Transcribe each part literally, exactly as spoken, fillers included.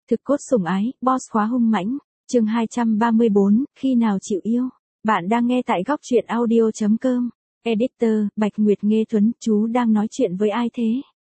Thực cốt sủng ái, boss khóa hung mãnh, chương hai trăm ba mươi bốn, khi nào chịu yêu. Bạn đang nghe tại góc truyện audio chấm com. Editor, Bạch Nguyệt Nghê Tuấn, chú đang nói chuyện với ai thế?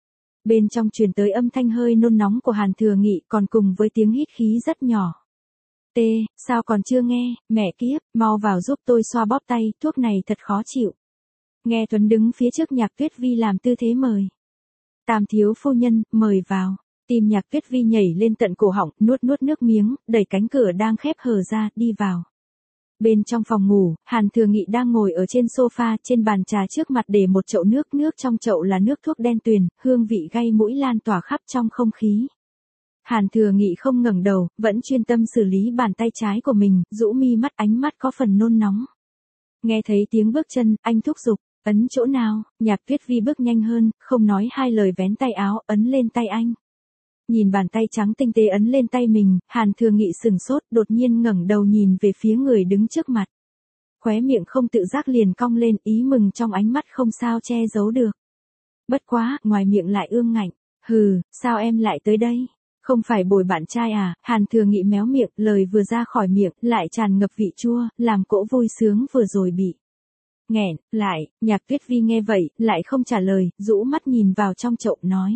Bên trong truyền tới âm thanh hơi nôn nóng của Hàn Thừa Nghị còn cùng với tiếng hít khí rất nhỏ. T, sao còn chưa nghe, mẹ kiếp, mau vào giúp tôi xoa bóp tay, thuốc này thật khó chịu. Nghe Tuấn đứng phía trước Nhạc Tuyết Vi làm tư thế mời. Tam thiếu phu nhân, mời vào. Tim Nhạc Tuyết Vi nhảy lên tận cổ họng, nuốt nuốt nước miếng, đẩy cánh cửa đang khép hờ ra, đi vào. Bên trong phòng ngủ, Hàn Thừa Nghị đang ngồi ở trên sofa, trên bàn trà trước mặt để một chậu nước, nước trong chậu là nước thuốc đen tuyền, hương vị gây mũi lan tỏa khắp trong không khí. Hàn Thừa Nghị không ngẩng đầu, vẫn chuyên tâm xử lý bàn tay trái của mình, rũ mi mắt, ánh mắt có phần nôn nóng. Nghe thấy tiếng bước chân, anh thúc giục, ấn chỗ nào? Nhạc Tuyết Vi bước nhanh hơn, không nói hai lời vén tay áo, ấn lên tay anh. Nhìn bàn tay trắng tinh tế ấn lên tay mình, Hàn Thừa Nghị sừng sốt, đột nhiên ngẩng đầu nhìn về phía người đứng trước mặt. Khóe miệng không tự giác liền cong lên, ý mừng trong ánh mắt không sao che giấu được. Bất quá, ngoài miệng lại ương ngạnh, hừ, sao em lại tới đây? Không phải bồi bạn trai à? Hàn Thừa Nghị méo miệng, lời vừa ra khỏi miệng, lại tràn ngập vị chua, làm cỗ vui sướng vừa rồi bị nghẹn lại. Nhạc Tuyết Vi nghe vậy, lại không trả lời, rũ mắt nhìn vào trong chậu nói.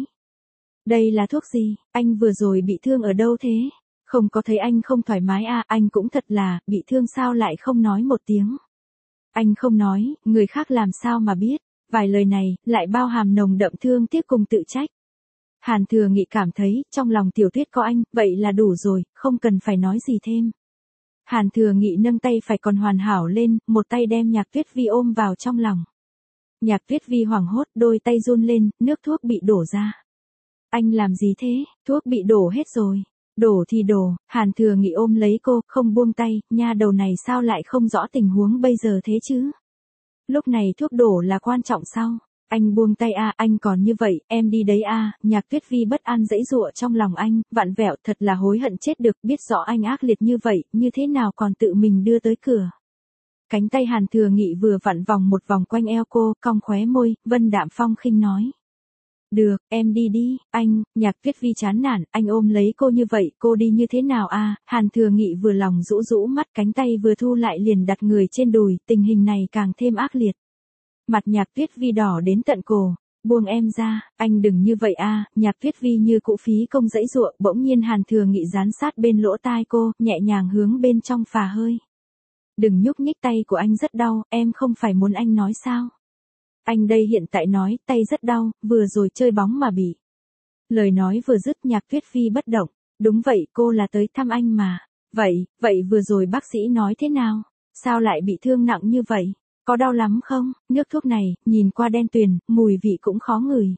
Đây là thuốc gì? Anh vừa rồi bị thương ở đâu thế? Không có thấy anh không thoải mái à? Anh cũng thật là, bị thương sao lại không nói một tiếng? Anh không nói, người khác làm sao mà biết? Vài lời này, lại bao hàm nồng đậm thương tiếc cùng tự trách. Hàn Thừa Nghị cảm thấy, trong lòng Tiểu Tuyết có anh, vậy là đủ rồi, không cần phải nói gì thêm. Hàn Thừa Nghị nâng tay phải còn hoàn hảo lên, một tay đem Nhạc Tuyết Vi ôm vào trong lòng. Nhạc Tuyết Vi hoảng hốt, đôi tay run lên, nước thuốc bị đổ ra. Anh làm gì thế? Thuốc bị đổ hết rồi. Đổ thì đổ, Hàn Thừa Nghị ôm lấy cô, không buông tay, nha đầu này sao lại không rõ tình huống bây giờ thế chứ? Lúc này thuốc đổ là quan trọng sao? Anh buông tay à, anh còn như vậy, em đi đấy à? Nhạc Tuyết Vi bất an giãy giụa trong lòng anh, vặn vẹo, thật là hối hận chết được, biết rõ anh ác liệt như vậy, như thế nào còn tự mình đưa tới cửa. Cánh tay Hàn Thừa Nghị vừa vặn vòng một vòng quanh eo cô, cong khóe môi, Vân đạm phong khinh nói. Được, em đi đi, anh. Nhạc Tuyết Vi chán nản, anh ôm lấy cô như vậy, cô đi như thế nào à? Hàn Thừa Nghị vừa lòng rũ rũ mắt, cánh tay vừa thu lại liền đặt người trên đùi, tình hình này càng thêm ác liệt. Mặt Nhạc Tuyết Vi đỏ đến tận cổ, buông em ra, anh đừng như vậy à? Nhạc Tuyết Vi như cụ phí công dãy giụa, bỗng nhiên Hàn Thừa Nghị dán sát bên lỗ tai cô, nhẹ nhàng hướng bên trong phà hơi. Đừng nhúc nhích, tay của anh rất đau, em không phải muốn anh nói sao? Anh đây hiện tại nói, tay rất đau, vừa rồi chơi bóng mà bị. Lời nói vừa dứt, Nhạc Tuyết Vi bất động. Đúng vậy, cô là tới thăm anh mà. Vậy, vậy vừa rồi bác sĩ nói thế nào? Sao lại bị thương nặng như vậy? Có đau lắm không? Nước thuốc này, nhìn qua đen tuyền, mùi vị cũng khó ngửi.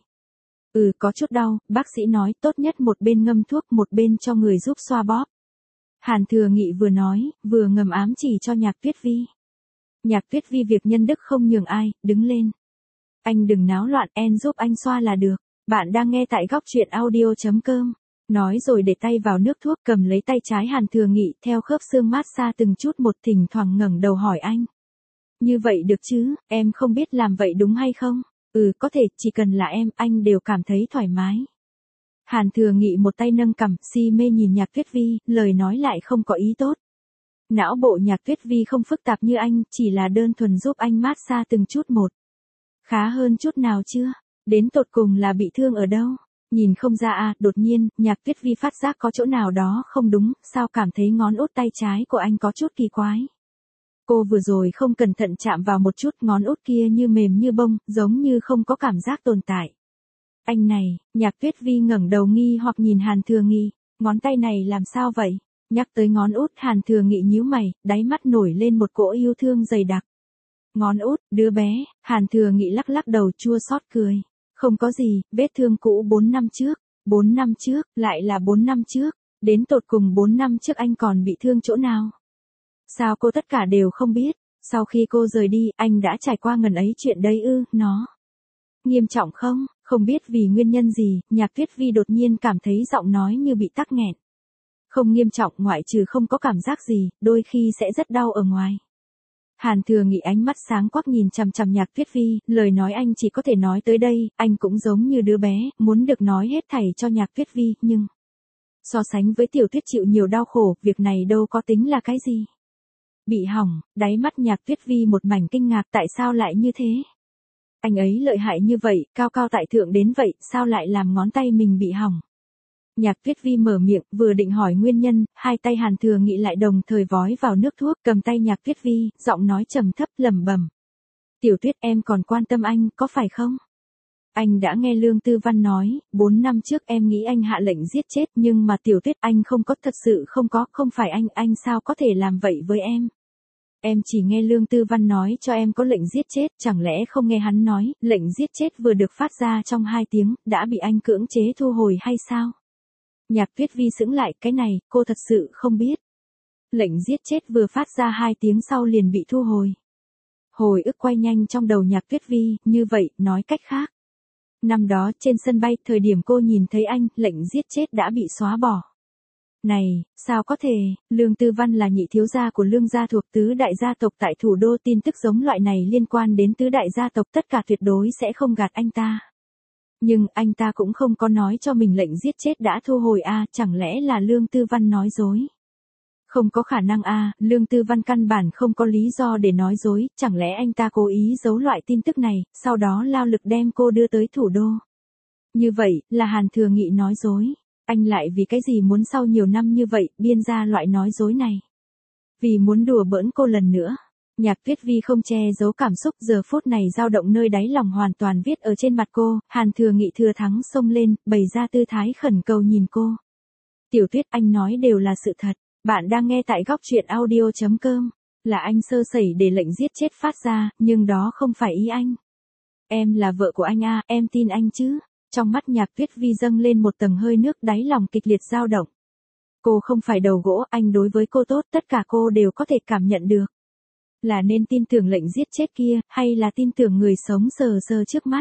Ừ, có chút đau, bác sĩ nói tốt nhất một bên ngâm thuốc, một bên cho người giúp xoa bóp. Hàn Thừa Nghị vừa nói, vừa ngầm ám chỉ cho Nhạc Tuyết Vi. Nhạc Tuyết Vi việc nhân đức không nhường ai, đứng lên. Anh đừng náo loạn, em giúp anh xoa là được. Bạn đang nghe tại góc truyện audio chấm com. Nói rồi để tay vào nước thuốc, cầm lấy tay trái Hàn Thừa Nghị, theo khớp xương mát xa từng chút một, thỉnh thoảng ngẩng đầu hỏi anh. Như vậy được chứ, em không biết làm vậy đúng hay không? Ừ, có thể, chỉ cần là em, anh đều cảm thấy thoải mái. Hàn Thừa Nghị một tay nâng cằm, si mê nhìn Nhạc Tuyết Vi, lời nói lại không có ý tốt. Não bộ Nhạc Tuyết Vi không phức tạp như anh, chỉ là đơn thuần giúp anh mát xa từng chút một. Khá hơn chút nào chưa? Đến tột cùng là bị thương ở đâu? Nhìn không ra à? Đột nhiên, Nhạc Tuyết Vi phát giác có chỗ nào đó không đúng, sao cảm thấy ngón út tay trái của anh có chút kỳ quái. Cô vừa rồi không cẩn thận chạm vào một chút, ngón út kia như mềm như bông, giống như không có cảm giác tồn tại. Anh này, Nhạc Tuyết Vi ngẩng đầu nghi hoặc nhìn Hàn Thừa Nghị, ngón tay này làm sao vậy? Nhắc tới ngón út, Hàn Thừa Nghị nhíu mày, đáy mắt nổi lên một cỗ yêu thương dày đặc. Ngón út, đứa bé, Hàn Thừa Nghị lắc lắc đầu chua xót cười. Không có gì, vết thương cũ bốn năm trước, bốn năm trước, lại là bốn năm trước, đến tột cùng bốn năm trước anh còn bị thương chỗ nào? Sao cô tất cả đều không biết? Sau khi cô rời đi, anh đã trải qua ngần ấy chuyện đấy ư? Nó nghiêm trọng không? Không biết vì nguyên nhân gì, Nhạc Tuyết Vi đột nhiên cảm thấy giọng nói như bị tắc nghẹn. Không nghiêm trọng, ngoại trừ không có cảm giác gì, đôi khi sẽ rất đau ở ngoài. Hàn Thừa Nghị ánh mắt sáng quắc nhìn chằm chằm Nhạc Tuyết Vi, lời nói anh chỉ có thể nói tới đây, anh cũng giống như đứa bé, muốn được nói hết thảy cho Nhạc Tuyết Vi, nhưng So sánh với Tiểu Tuyết chịu nhiều đau khổ, việc này đâu có tính là cái gì. Bị hỏng, đáy mắt Nhạc Tuyết Vi một mảnh kinh ngạc, tại sao lại như thế? Anh ấy lợi hại như vậy, cao cao tại thượng đến vậy, sao lại làm ngón tay mình bị hỏng? Nhạc Tuyết Vi mở miệng, vừa định hỏi nguyên nhân, hai tay Hàn Thừa Nghị lại đồng thời vói vào nước thuốc, cầm tay Nhạc Tuyết Vi, giọng nói trầm thấp lẩm bẩm. Tiểu Tuyết, em còn quan tâm anh, có phải không? Anh đã nghe Lương Tư Văn nói, bốn năm trước em nghĩ anh hạ lệnh giết chết, nhưng mà Tiểu Tuyết, anh không có, thật sự không có, không phải anh, anh sao có thể làm vậy với em? Em chỉ nghe Lương Tư Văn nói cho em có lệnh giết chết, chẳng lẽ không nghe hắn nói, lệnh giết chết vừa được phát ra trong hai tiếng, đã bị anh cưỡng chế thu hồi hay sao? Nhạc Tuyết Vi sững lại, cái này, cô thật sự không biết. Lệnh giết chết vừa phát ra hai tiếng sau liền bị thu hồi. Hồi ức quay nhanh trong đầu Nhạc Tuyết Vi, như vậy, nói cách khác. Năm đó, trên sân bay, thời điểm cô nhìn thấy anh, lệnh giết chết đã bị xóa bỏ. Này, sao có thể, Lương Tư Văn là nhị thiếu gia của Lương gia thuộc tứ đại gia tộc tại thủ đô, tin tức giống loại này liên quan đến tứ đại gia tộc tất cả tuyệt đối sẽ không gạt anh ta. Nhưng anh ta cũng không có nói cho mình lệnh giết chết đã thu hồi a, à, chẳng lẽ là Lương Tư Văn nói dối? Không có khả năng a, à, Lương Tư Văn căn bản không có lý do để nói dối, chẳng lẽ anh ta cố ý giấu loại tin tức này, sau đó lao lực đem cô đưa tới thủ đô. Như vậy, là Hàn Thừa Nghị nói dối. Anh lại vì cái gì muốn sau nhiều năm như vậy, biên ra loại nói dối này? Vì muốn đùa bỡn cô lần nữa. Nhạc Tuyết Vi không che giấu cảm xúc, giờ phút này dao động nơi đáy lòng hoàn toàn viết ở trên mặt cô, Hàn Thừa Nghị thừa thắng xông lên, bày ra tư thái khẩn cầu nhìn cô. Tiểu Tuyết, anh nói đều là sự thật, bạn đang nghe tại góc truyện audio chấm com, là anh sơ sẩy để lệnh giết chết phát ra, nhưng đó không phải ý anh. Em là vợ của anh a, em tin anh chứ? Trong mắt Nhạc Tuyết Vi dâng lên một tầng hơi nước, đáy lòng kịch liệt dao động. Cô không phải đầu gỗ, anh đối với cô tốt, tất cả cô đều có thể cảm nhận được. Là nên tin tưởng lệnh giết chết kia, hay là tin tưởng người sống sờ sờ trước mắt?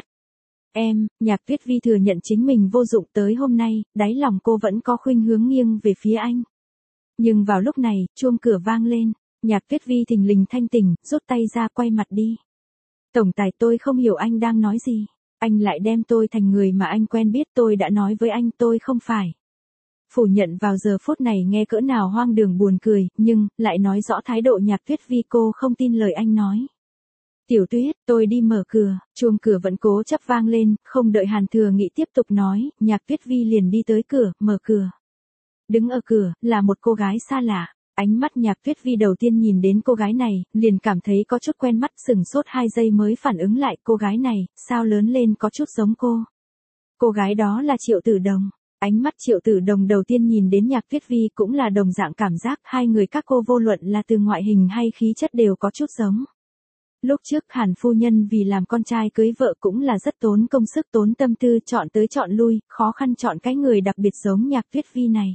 Em, Nhạc Tuyết Vi thừa nhận chính mình vô dụng, tới hôm nay, đáy lòng cô vẫn có khuynh hướng nghiêng về phía anh. Nhưng vào lúc này, chuông cửa vang lên, Nhạc Tuyết Vi thình lình thanh tỉnh, rút tay ra quay mặt đi. Tổng tài, tôi không hiểu anh đang nói gì. Anh lại đem tôi thành người mà anh quen biết, tôi đã nói với anh tôi không phải. Phủ nhận vào giờ phút này nghe cỡ nào hoang đường buồn cười, nhưng, lại nói rõ thái độ Nhạc Tuyết Vi, cô không tin lời anh nói. Tiểu Tuyết, tôi đi mở cửa, chuông cửa vẫn cố chấp vang lên, không đợi Hàn Thừa Nghị tiếp tục nói, Nhạc Tuyết Vi liền đi tới cửa, mở cửa. Đứng ở cửa, là một cô gái xa lạ. Ánh mắt Nhạc Tuyết Vi đầu tiên nhìn đến cô gái này, liền cảm thấy có chút quen mắt, sửng sốt hai giây mới phản ứng lại, cô gái này, sao lớn lên có chút giống cô. Cô gái đó là Triệu Tử Đồng. Ánh mắt Triệu Tử Đồng đầu tiên nhìn đến Nhạc Tuyết Vi cũng là đồng dạng cảm giác, hai người các cô vô luận là từ ngoại hình hay khí chất đều có chút giống. Lúc trước Hàn phu nhân vì làm con trai cưới vợ cũng là rất tốn công sức tốn tâm tư, chọn tới chọn lui, khó khăn chọn cái người đặc biệt giống Nhạc Tuyết Vi này.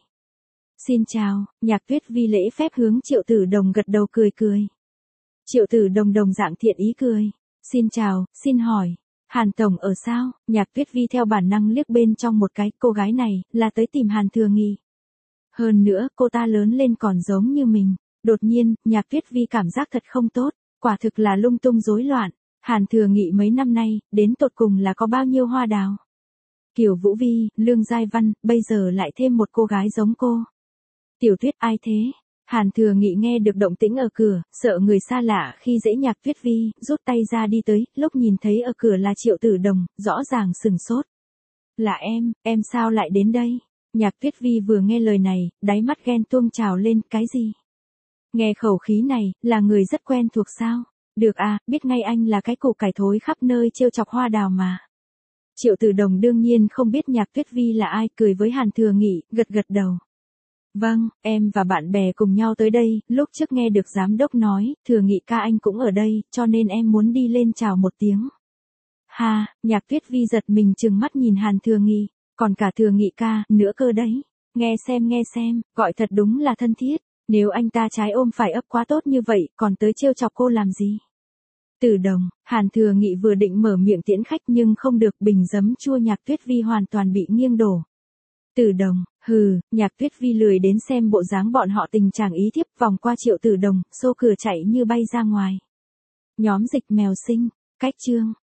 Xin chào, Nhạc Tuyết Vi lễ phép hướng Triệu Tử Đồng gật đầu cười cười. Triệu Tử Đồng đồng dạng thiện ý cười. Xin chào, xin hỏi, Hàn Tổng ở sao? Nhạc Tuyết Vi theo bản năng liếc bên trong một cái, cô gái này, là tới tìm Hàn Thừa Nghị. Hơn nữa, cô ta lớn lên còn giống như mình. Đột nhiên, Nhạc Tuyết Vi cảm giác thật không tốt, quả thực là lung tung rối loạn. Hàn Thừa Nghị mấy năm nay, đến tột cùng là có bao nhiêu hoa đào? Kiều Vũ Vi, Lương Giai Văn, bây giờ lại thêm một cô gái giống cô. Tiểu Tuyết, ai thế? Hàn Thừa Nghị nghe được động tĩnh ở cửa, sợ người xa lạ khi dễ Nhạc Tuyết Vi, rút tay ra đi tới, lúc nhìn thấy ở cửa là Triệu Tử Đồng, rõ ràng sừng sốt. Là em, em sao lại đến đây? Nhạc Tuyết Vi vừa nghe lời này, đáy mắt ghen tuông trào lên, cái gì? Nghe khẩu khí này, là người rất quen thuộc sao? Được à, biết ngay anh là cái củ cải thối khắp nơi trêu chọc hoa đào mà. Triệu Tử Đồng đương nhiên không biết Nhạc Tuyết Vi là ai, cười với Hàn Thừa Nghị, gật gật đầu. Vâng, em và bạn bè cùng nhau tới đây, lúc trước nghe được giám đốc nói, Thừa Nghị ca anh cũng ở đây, cho nên em muốn đi lên chào một tiếng. Ha, Nhạc Tuyết Vi giật mình trừng mắt nhìn Hàn Thừa Nghị, còn cả Thừa Nghị ca, nữa cơ đấy. Nghe xem nghe xem, gọi thật đúng là thân thiết, nếu anh ta trái ôm phải ấp quá tốt như vậy, còn tới trêu chọc cô làm gì? Tử Đồng, Hàn Thừa Nghị vừa định mở miệng tiễn khách nhưng không được, bình giấm chua Nhạc Tuyết Vi hoàn toàn bị nghiêng đổ. Tử Đồng, hừ, Nhạc Tuyết Vi lười đến xem bộ dáng bọn họ tình trạng ý thiếp, vòng qua Triệu Tử Đồng, xô cửa chạy như bay ra ngoài. Nhóm dịch mèo sinh, cách chương.